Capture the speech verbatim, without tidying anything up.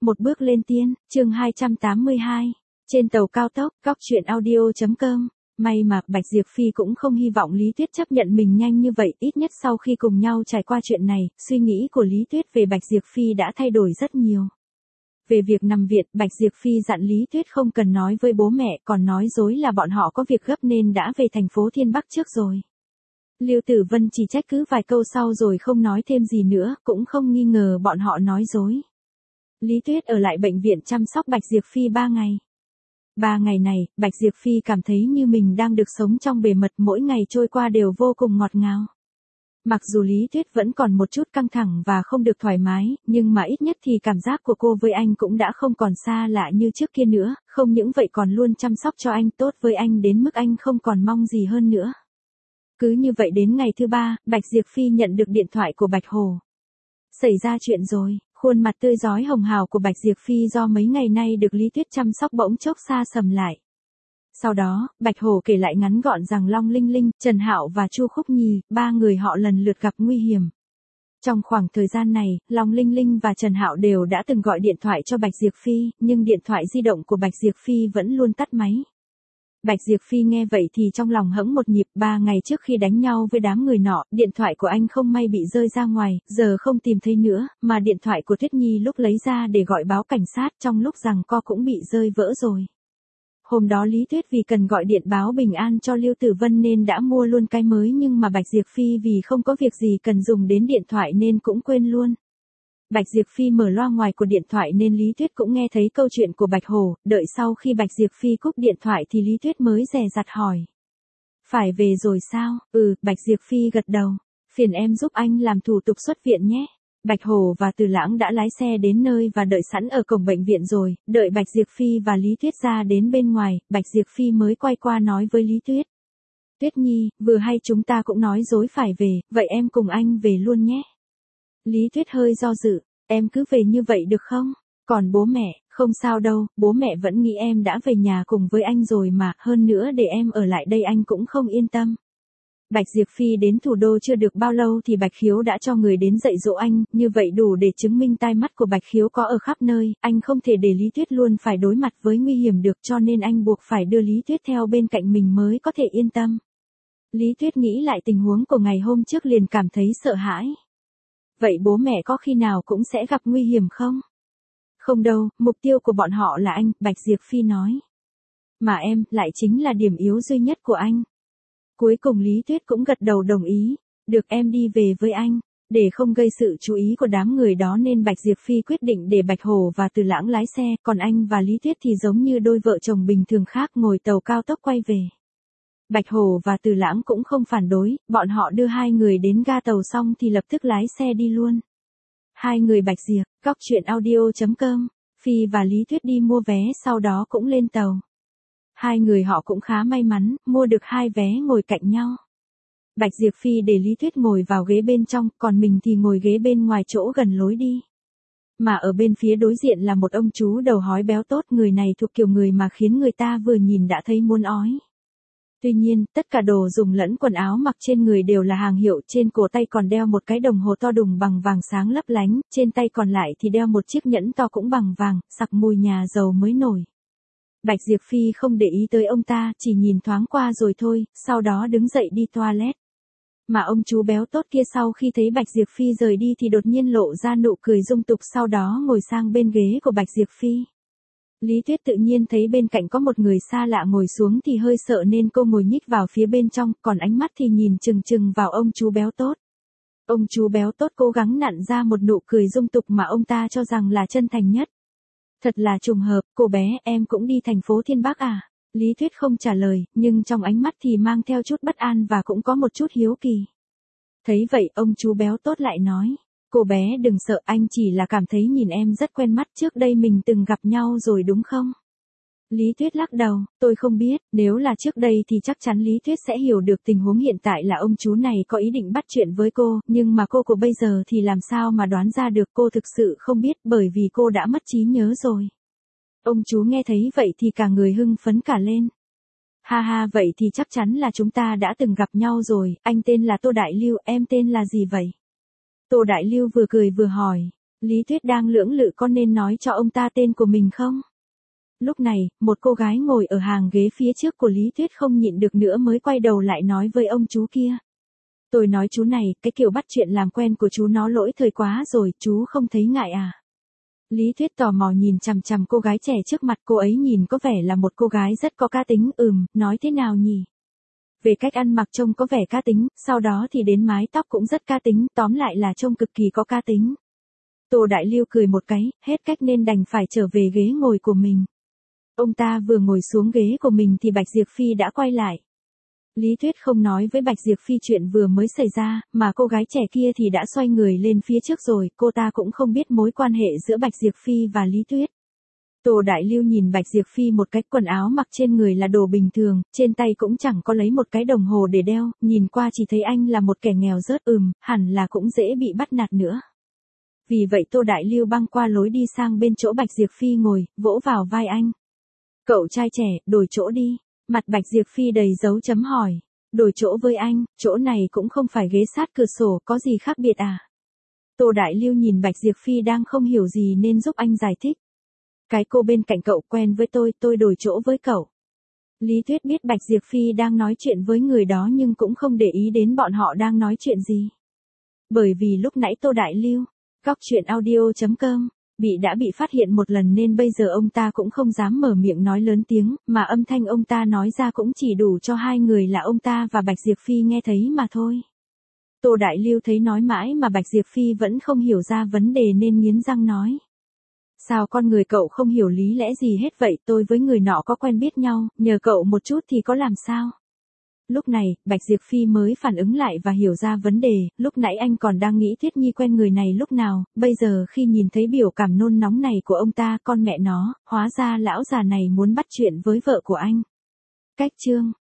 một bước lên tiên, chương hai trăm tám mươi hai. Trên tàu cao tốc, góc chuyện audio chấm com. May mà, Bạch Diệp Phi cũng không hy vọng Lý Tuyết chấp nhận mình nhanh như vậy, ít nhất sau khi cùng nhau trải qua chuyện này, suy nghĩ của Lý Tuyết về Bạch Diệp Phi đã thay đổi rất nhiều. Về việc nằm viện, Bạch Diệp Phi dặn Lý Tuyết không cần nói với bố mẹ, còn nói dối là bọn họ có việc gấp nên đã về thành phố Thiên Bắc trước rồi. Lưu Tử Vân chỉ trách cứ vài câu sau rồi không nói thêm gì nữa, cũng không nghi ngờ bọn họ nói dối. Lý Tuyết ở lại bệnh viện chăm sóc Bạch Diệp Phi ba ngày. Ba ngày này, Bạch Diệp Phi cảm thấy như mình đang được sống trong bề mật, mỗi ngày trôi qua đều vô cùng ngọt ngào. Mặc dù Lý Tuyết vẫn còn một chút căng thẳng và không được thoải mái, nhưng mà ít nhất thì cảm giác của cô với anh cũng đã không còn xa lạ như trước kia nữa, không những vậy còn luôn chăm sóc cho anh, tốt với anh đến mức anh không còn mong gì hơn nữa. Cứ như vậy đến ngày thứ ba, Bạch Diệp Phi nhận được điện thoại của Bạch Hồ. Xảy ra chuyện rồi, khuôn mặt tươi rói hồng hào của Bạch Diệp Phi do mấy ngày nay được Lý Tuyết chăm sóc bỗng chốc xa sầm lại. Sau đó, Bạch Hồ kể lại ngắn gọn rằng Long Linh Linh, Trần Hạo và Chu Khúc Nhi, ba người họ lần lượt gặp nguy hiểm. Trong khoảng thời gian này, Long Linh Linh và Trần Hạo đều đã từng gọi điện thoại cho Bạch Diệp Phi, nhưng điện thoại di động của Bạch Diệp Phi vẫn luôn tắt máy. Bạch Diệp Phi nghe vậy thì trong lòng hững một nhịp, ba ngày trước khi đánh nhau với đám người nọ, điện thoại của anh không may bị rơi ra ngoài, giờ không tìm thấy nữa, mà điện thoại của Tuyết Nhi lúc lấy ra để gọi báo cảnh sát trong lúc giằng co cũng bị rơi vỡ rồi. Hôm đó Lý Tuyết vì cần gọi điện báo bình an cho Lưu Tử Vân nên đã mua luôn cái mới, nhưng mà Bạch Diệp Phi vì không có việc gì cần dùng đến điện thoại nên cũng quên luôn. Bạch Diệp Phi mở loa ngoài của điện thoại nên Lý Tuyết cũng nghe thấy câu chuyện của Bạch Hồ, đợi sau khi Bạch Diệp Phi cúp điện thoại thì Lý Tuyết mới dè dặt hỏi. Phải về rồi sao? Ừ, Bạch Diệp Phi gật đầu. Phiền em giúp anh làm thủ tục xuất viện nhé. Bạch Hồ và Từ Lãng đã lái xe đến nơi và đợi sẵn ở cổng bệnh viện rồi, đợi Bạch Diệp Phi và Lý Tuyết ra đến bên ngoài, Bạch Diệp Phi mới quay qua nói với Lý Tuyết. Tuyết Nhi, vừa hay chúng ta cũng nói dối phải về, vậy em cùng anh về luôn nhé. Lý Tuyết hơi do dự, em cứ về như vậy được không? Còn bố mẹ, không sao đâu, bố mẹ vẫn nghĩ em đã về nhà cùng với anh rồi mà, hơn nữa để em ở lại đây anh cũng không yên tâm. Bạch Diệp Phi đến thủ đô chưa được bao lâu thì Bạch Khiếu đã cho người đến dạy dỗ anh, như vậy đủ để chứng minh tai mắt của Bạch Khiếu có ở khắp nơi, anh không thể để Lý Tuyết luôn phải đối mặt với nguy hiểm được, cho nên anh buộc phải đưa Lý Tuyết theo bên cạnh mình mới có thể yên tâm. Lý Tuyết nghĩ lại tình huống của ngày hôm trước liền cảm thấy sợ hãi. Vậy bố mẹ có khi nào cũng sẽ gặp nguy hiểm không? Không đâu, mục tiêu của bọn họ là anh, Bạch Diệp Phi nói. Mà em, lại chính là điểm yếu duy nhất của anh. Cuối cùng Lý Tuyết cũng gật đầu đồng ý. Được, em đi về với anh. Để không gây sự chú ý của đám người đó nên Bạch Diệp Phi quyết định để Bạch Hồ và Từ Lãng lái xe, còn anh và Lý Tuyết thì giống như đôi vợ chồng bình thường khác ngồi tàu cao tốc quay về. Bạch Hồ và Từ Lãng cũng không phản đối, bọn họ đưa hai người đến ga tàu xong thì lập tức lái xe đi luôn. Hai người Bạch Diệp, góc chuyện audio chấm com, Phi và Lý Tuyết đi mua vé sau đó cũng lên tàu. Hai người họ cũng khá may mắn, mua được hai vé ngồi cạnh nhau. Bạch Diệp Phi để Lý Tuyết ngồi vào ghế bên trong, còn mình thì ngồi ghế bên ngoài chỗ gần lối đi. Mà ở bên phía đối diện là một ông chú đầu hói béo tốt, người này thuộc kiểu người mà khiến người ta vừa nhìn đã thấy muốn ói. Tuy nhiên, tất cả đồ dùng lẫn quần áo mặc trên người đều là hàng hiệu, trên cổ tay còn đeo một cái đồng hồ to đùng bằng vàng sáng lấp lánh, trên tay còn lại thì đeo một chiếc nhẫn to cũng bằng vàng, sặc mùi nhà giàu mới nổi. Bạch Diệp Phi không để ý tới ông ta, chỉ nhìn thoáng qua rồi thôi, sau đó đứng dậy đi toilet. Mà ông chú béo tốt kia sau khi thấy Bạch Diệp Phi rời đi thì đột nhiên lộ ra nụ cười dung tục, sau đó ngồi sang bên ghế của Bạch Diệp Phi. Lý Tuyết tự nhiên thấy bên cạnh có một người xa lạ ngồi xuống thì hơi sợ nên cô ngồi nhích vào phía bên trong, còn ánh mắt thì nhìn chừng chừng vào ông chú béo tốt. Ông chú béo tốt cố gắng nặn ra một nụ cười dung tục mà ông ta cho rằng là chân thành nhất. Thật là trùng hợp, cô bé, em cũng đi thành phố Thiên Bắc à? Lý Tuyết không trả lời, nhưng trong ánh mắt thì mang theo chút bất an và cũng có một chút hiếu kỳ. Thấy vậy, ông chú béo tốt lại nói. Cô bé đừng sợ, anh chỉ là cảm thấy nhìn em rất quen mắt, trước đây mình từng gặp nhau rồi đúng không? Lý Tuyết lắc đầu, tôi không biết, nếu là trước đây thì chắc chắn Lý Tuyết sẽ hiểu được tình huống hiện tại là ông chú này có ý định bắt chuyện với cô, nhưng mà cô của bây giờ thì làm sao mà đoán ra được, cô thực sự không biết bởi vì cô đã mất trí nhớ rồi. Ông chú nghe thấy vậy thì cả người hưng phấn cả lên. Ha ha, vậy thì chắc chắn là chúng ta đã từng gặp nhau rồi, anh tên là Tô Đại Lưu, em tên là gì vậy? Tô Đại Lưu vừa cười vừa hỏi. Lý Tuyết đang lưỡng lự có nên nói cho ông ta tên của mình không? Lúc này, một cô gái ngồi ở hàng ghế phía trước của Lý Tuyết không nhịn được nữa mới quay đầu lại nói với ông chú kia. Tôi nói chú này, cái kiểu bắt chuyện làm quen của chú nó lỗi thời quá rồi, chú không thấy ngại à? Lý Tuyết tò mò nhìn chằm chằm cô gái trẻ trước mặt, cô ấy nhìn có vẻ là một cô gái rất có cá tính, ừm, nói thế nào nhỉ? Về cách ăn mặc trông có vẻ cá tính, sau đó thì đến mái tóc cũng rất cá tính, tóm lại là trông cực kỳ có cá tính. Tô Đại Lưu cười một cái, hết cách nên đành phải trở về ghế ngồi của mình. Ông ta vừa ngồi xuống ghế của mình thì Bạch Diệp Phi đã quay lại. Lý Tuyết không nói với Bạch Diệp Phi chuyện vừa mới xảy ra, mà cô gái trẻ kia thì đã xoay người lên phía trước rồi, cô ta cũng không biết mối quan hệ giữa Bạch Diệp Phi và Lý Tuyết. Tô Đại Lưu nhìn Bạch Diệp Phi một cái, quần áo mặc trên người là đồ bình thường, trên tay cũng chẳng có lấy một cái đồng hồ để đeo, nhìn qua chỉ thấy anh là một kẻ nghèo rớt, ừm, hẳn là cũng dễ bị bắt nạt nữa. Vì vậy Tô Đại Lưu băng qua lối đi sang bên chỗ Bạch Diệp Phi ngồi, vỗ vào vai anh. Cậu trai trẻ, đổi chỗ đi. Mặt Bạch Diệp Phi đầy dấu chấm hỏi. Đổi chỗ với anh, chỗ này cũng không phải ghế sát cửa sổ, có gì khác biệt à? Tô Đại Lưu nhìn Bạch Diệp Phi đang không hiểu gì nên giúp anh giải thích. Cái cô bên cạnh cậu quen với tôi, tôi đổi chỗ với cậu. Lý Tuyết biết Bạch Diệp Phi đang nói chuyện với người đó nhưng cũng không để ý đến bọn họ đang nói chuyện gì. Bởi vì lúc nãy Tô Đại Lưu, góc truyện audio chấm com, bị đã bị phát hiện một lần nên bây giờ ông ta cũng không dám mở miệng nói lớn tiếng, mà âm thanh ông ta nói ra cũng chỉ đủ cho hai người là ông ta và Bạch Diệp Phi nghe thấy mà thôi. Tô Đại Lưu thấy nói mãi mà Bạch Diệp Phi vẫn không hiểu ra vấn đề nên nghiến răng nói. Sao con người cậu không hiểu lý lẽ gì hết vậy, tôi với người nọ có quen biết nhau, nhờ cậu một chút thì có làm sao? Lúc này, Bạch Diệp Phi mới phản ứng lại và hiểu ra vấn đề, lúc nãy anh còn đang nghĩ Thiết Nhi quen người này lúc nào, bây giờ khi nhìn thấy biểu cảm nôn nóng này của ông ta, con mẹ nó, hóa ra lão già này muốn bắt chuyện với vợ của anh. Cách chương